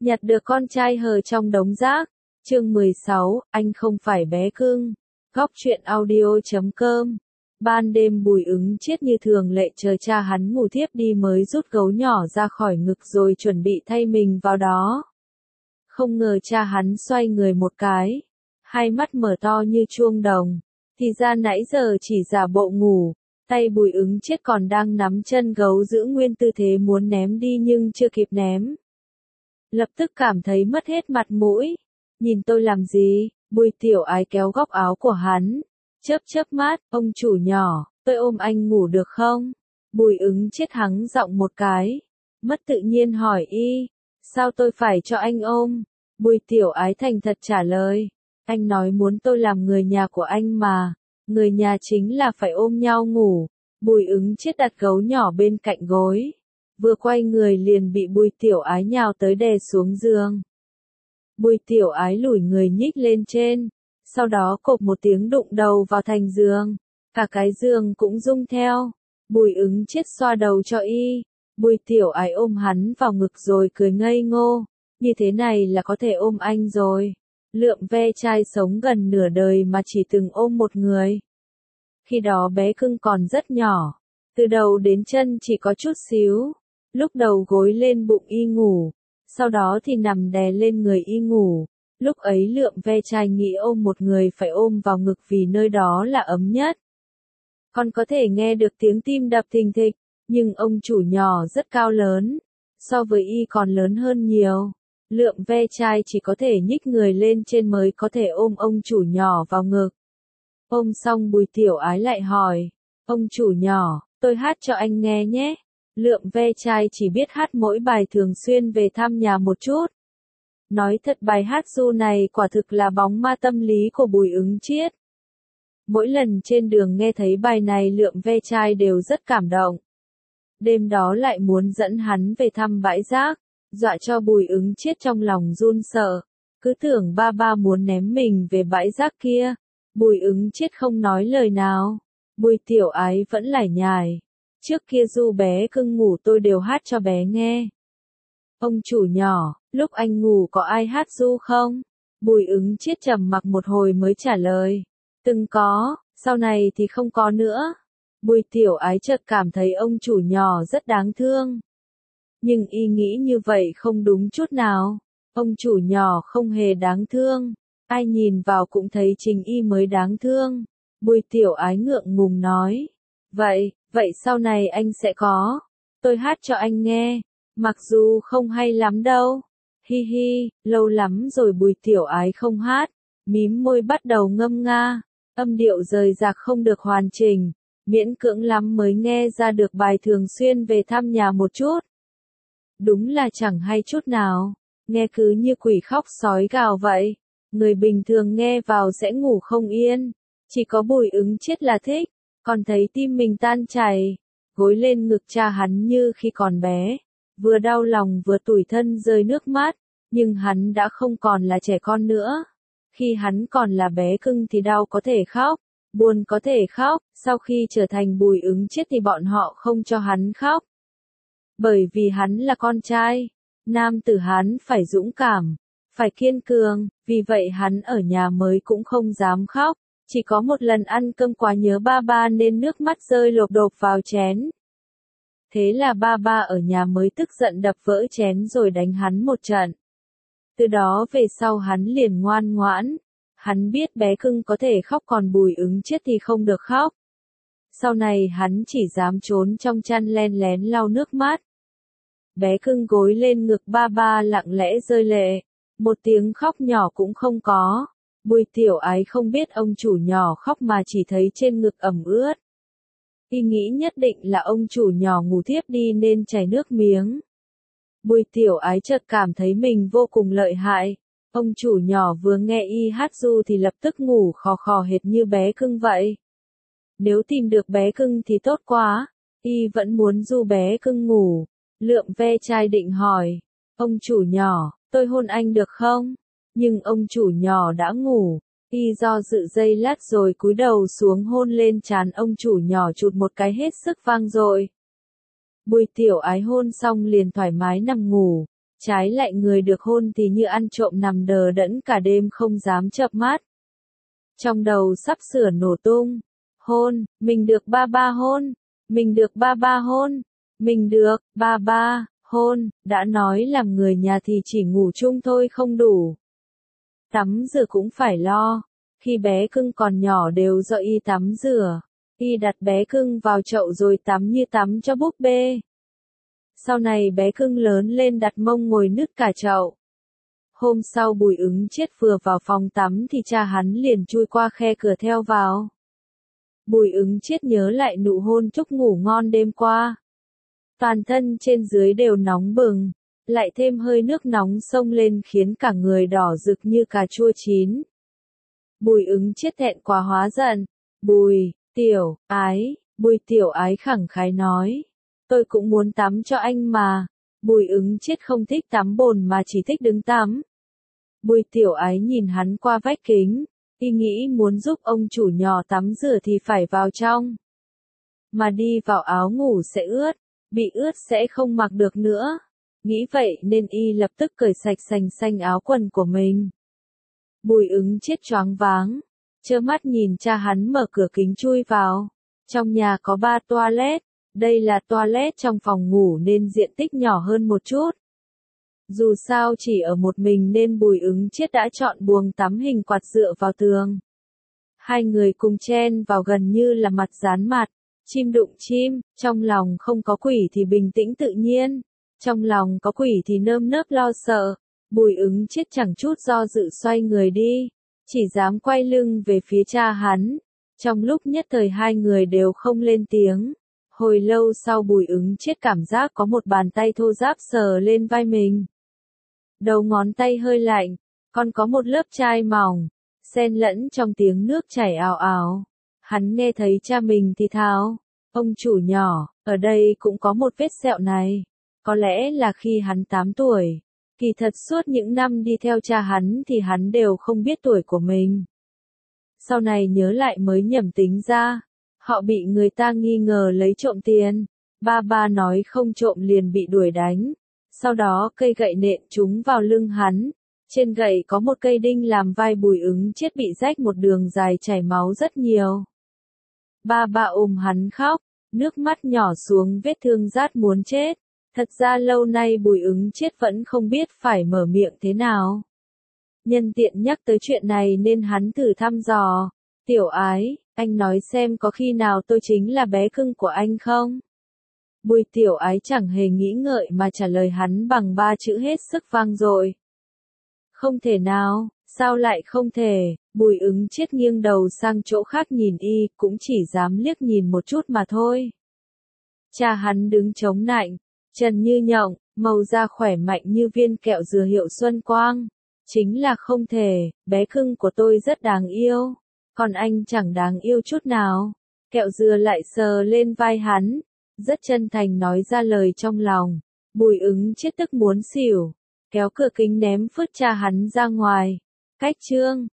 Nhặt được con trai hờ trong đống rác. Chương 16, anh không phải bé cưng. Góc truyện audio.com. Ban đêm Bùi Ứng Chiết như thường lệ chờ cha hắn ngủ thiếp đi mới rút gấu nhỏ ra khỏi ngực rồi chuẩn bị thay mình vào đó. Không ngờ cha hắn xoay người một cái, hai mắt mở to như chuông đồng, thì ra nãy giờ chỉ giả bộ ngủ, tay Bùi Ứng Chiết còn đang nắm chân gấu giữ nguyên tư thế muốn ném đi nhưng chưa kịp ném. Lập tức cảm thấy mất hết mặt mũi. Nhìn tôi làm gì? Bùi Tiểu Ái kéo góc áo của hắn, chớp mắt, ông chủ nhỏ, tôi ôm anh ngủ được không? Bùi Ứng Chiết hắng giọng một cái, mất tự nhiên hỏi y, sao tôi phải cho anh ôm? Bùi Tiểu Ái thành thật trả lời, anh nói muốn tôi làm người nhà của anh mà, người nhà chính là phải ôm nhau ngủ. Bùi Ứng Chiết đặt gấu nhỏ bên cạnh gối, vừa quay người liền bị Bùi Tiểu Ái nhào tới đè xuống giường. Bùi Tiểu Ái lủi người nhích lên trên, sau đó cộp một tiếng đụng đầu vào thành giường, cả cái giường cũng rung theo. Bùi Ứng Chiết xoa đầu cho y, Bùi Tiểu Ái ôm hắn vào ngực rồi cười ngây ngô, như thế này là có thể ôm anh rồi. Lượm ve chai sống gần nửa đời mà chỉ từng ôm một người. Khi đó bé cưng còn rất nhỏ, từ đầu đến chân chỉ có chút xíu, lúc đầu gối lên bụng y ngủ, sau đó thì nằm đè lên người y ngủ. Lúc ấy Lượm ve chai nghĩ ôm một người phải ôm vào ngực vì nơi đó là ấm nhất. Còn có thể nghe được tiếng tim đập thình thịch, nhưng ông chủ nhỏ rất cao lớn, so với y còn lớn hơn nhiều. Lượm ve chai chỉ có thể nhích người lên trên mới có thể ôm ông chủ nhỏ vào ngực. Ôm xong Bùi Tiểu Ái lại hỏi, ông chủ nhỏ, tôi hát cho anh nghe nhé. Lượm ve chai chỉ biết hát mỗi bài thường xuyên về thăm nhà một chút. Nói thật bài hát ru này quả thực là bóng ma tâm lý của Bùi Ứng Chiết. Mỗi lần trên đường nghe thấy bài này Lượm ve chai đều rất cảm động. Đêm đó lại muốn dẫn hắn về thăm bãi rác, dọa cho Bùi Ứng Chiết trong lòng run sợ, cứ tưởng ba muốn ném mình về bãi rác kia. Bùi Ứng Chiết không nói lời nào. Bùi Tiểu Ái vẫn lải nhải, trước kia ru bé cưng ngủ tôi đều hát cho bé nghe. Ông chủ nhỏ, lúc anh ngủ có ai hát ru không? Bùi Ứng Chiết trầm mặc một hồi mới trả lời, từng có, sau này thì không có nữa. Bùi Tiểu Ái chợt cảm thấy ông chủ nhỏ rất đáng thương. Nhưng y nghĩ như vậy không đúng chút nào. Ông chủ nhỏ không hề đáng thương. Ai nhìn vào cũng thấy chính y mới đáng thương. Bùi Tiểu Ái ngượng ngùng nói. Vậy sau này anh sẽ có. Tôi hát cho anh nghe. Mặc dù không hay lắm đâu. Hi hi, lâu lắm rồi Bùi Tiểu Ái không hát. Mím môi bắt đầu ngâm nga. Âm điệu rời rạc không được hoàn chỉnh. Miễn cưỡng lắm mới nghe ra được bài thường xuyên về thăm nhà một chút. Đúng là chẳng hay chút nào. Nghe cứ như quỷ khóc sói gào vậy. Người bình thường nghe vào sẽ ngủ không yên. Chỉ có Bùi Ứng Chiết là thích. Còn thấy tim mình tan chảy. Gối lên ngực cha hắn như khi còn bé. Vừa đau lòng vừa tủi thân rơi nước mắt. Nhưng hắn đã không còn là trẻ con nữa. Khi hắn còn là bé cưng thì đau có thể khóc, buồn có thể khóc. Sau khi trở thành Bùi Ứng Chiết thì bọn họ không cho hắn khóc. Bởi vì hắn là con trai. Nam tử hắn phải dũng cảm, phải kiên cường, vì vậy hắn ở nhà mới cũng không dám khóc, chỉ có một lần ăn cơm quá nhớ ba nên nước mắt rơi lộp độp vào chén. Thế là ba ở nhà mới tức giận đập vỡ chén rồi đánh hắn một trận. Từ đó về sau hắn liền ngoan ngoãn, hắn biết bé cưng có thể khóc còn Bùi Ứng Chiết thì không được khóc. Sau này hắn chỉ dám trốn trong chăn len lén lau nước mắt. Bé cưng gối lên ngực ba lặng lẽ rơi lệ, một tiếng khóc nhỏ cũng không có. Bùi Tiểu Ái không biết ông chủ nhỏ khóc mà chỉ thấy trên ngực ẩm ướt. Y nghĩ nhất định là ông chủ nhỏ ngủ thiếp đi nên chảy nước miếng. Bùi Tiểu Ái chợt cảm thấy mình vô cùng lợi hại. Ông chủ nhỏ vừa nghe y hát ru thì lập tức ngủ khò khò hệt như bé cưng vậy. Nếu tìm được bé cưng thì tốt quá. Y vẫn muốn ru bé cưng ngủ. Lượm ve chai định hỏi, ông chủ nhỏ, tôi hôn anh được không? Nhưng ông chủ nhỏ đã ngủ, y do dự giây lát rồi cúi đầu xuống hôn lên trán ông chủ nhỏ chụt một cái hết sức vang dội. Bùi Tiểu Ái hôn xong liền thoải mái nằm ngủ, Trái lại người được hôn thì như ăn trộm nằm đờ đẫn cả đêm không dám chợp mắt. Trong đầu sắp sửa nổ tung. Hôn, mình được ba ba hôn, mình được ba ba hôn, mình được ba ba hôn, đã nói làm người nhà thì chỉ ngủ chung thôi không đủ. Tắm rửa cũng phải lo, khi bé cưng còn nhỏ đều do y tắm rửa, y đặt bé cưng vào chậu rồi tắm như tắm cho búp bê. Sau này bé cưng lớn lên đặt mông ngồi nứt cả chậu. Hôm sau Bùi Ứng Chiết vừa vào phòng tắm thì cha hắn liền chui qua khe cửa theo vào. Bùi Ứng Chiết nhớ lại nụ hôn chúc ngủ ngon đêm qua. Toàn thân trên dưới đều nóng bừng, lại thêm hơi nước nóng xông lên khiến cả người đỏ rực như cà chua chín. Bùi Ứng Chiết thẹn quá hóa giận. Bùi Tiểu Ái khẳng khái nói. Tôi cũng muốn tắm cho anh mà. Bùi Ứng Chiết không thích tắm bồn mà chỉ thích đứng tắm. Bùi Tiểu Ái nhìn hắn qua vách kính, y nghĩ muốn giúp ông chủ nhỏ tắm rửa thì phải vào trong. Mà đi vào áo ngủ sẽ ướt, bị ướt sẽ không mặc được nữa. Nghĩ vậy nên y lập tức cởi sạch sành xanh áo quần của mình. Bùi Ứng Chiết choáng váng, trơ mắt nhìn cha hắn mở cửa kính chui vào. Trong nhà có 3 toilet, đây là toilet trong phòng ngủ nên diện tích nhỏ hơn một chút. Dù sao chỉ ở một mình nên Bùi Ứng Chiết đã chọn buồng tắm hình quạt dựa vào tường. Hai người cùng chen vào gần như là mặt dán mặt, chim đụng chim, trong lòng không có quỷ thì bình tĩnh tự nhiên, trong lòng có quỷ thì nơm nớp lo sợ. Bùi Ứng Chiết chẳng chút do dự xoay người đi, chỉ dám quay lưng về phía cha hắn. Trong lúc nhất thời hai người đều không lên tiếng. Hồi lâu sau Bùi Ứng Chiết cảm giác có một bàn tay thô ráp sờ lên vai mình. Đầu ngón tay hơi lạnh, còn có một lớp chai mỏng, xen lẫn trong tiếng nước chảy ào ào. Hắn nghe thấy cha mình thì thào, ông chủ nhỏ, ở đây cũng có một vết sẹo này. Có lẽ là khi hắn 8 tuổi. Kỳ thật suốt những năm đi theo cha hắn thì hắn đều không biết tuổi của mình. Sau này nhớ lại mới nhẩm tính ra, họ bị người ta nghi ngờ lấy trộm tiền. Ba nói không trộm liền bị đuổi đánh. Sau đó cây gậy nện trúng vào lưng hắn. Trên gậy có một cây đinh làm vai Bùi Ứng Chiết bị rách một đường dài chảy máu rất nhiều. Ba ôm hắn khóc, nước mắt nhỏ xuống vết thương rát muốn chết. Thật ra lâu nay Bùi Ứng Chiết vẫn không biết phải mở miệng thế nào. Nhân tiện nhắc tới chuyện này nên hắn thử thăm dò. Tiểu Ái, anh nói xem có khi nào tôi chính là bé cưng của anh không? Bùi Tiểu Ái chẳng hề nghĩ ngợi mà trả lời hắn bằng 3 chữ hết sức vang dội. Không thể nào, sao lại không thể? Bùi Ứng Chiết nghiêng đầu sang chỗ khác nhìn y, cũng chỉ dám liếc nhìn một chút mà thôi. Cha hắn đứng chống nạnh, trần như nhộng, màu da khỏe mạnh như viên kẹo dừa hiệu Xuân Quang. Chính là không thể, bé cưng của tôi rất đáng yêu, còn anh chẳng đáng yêu chút nào. Kẹo dừa lại sờ lên vai hắn, rất chân thành nói ra lời trong lòng. Bùi Ứng Chiết tức muốn xỉu, kéo cửa kính ném phứt cha hắn ra ngoài. Cách chương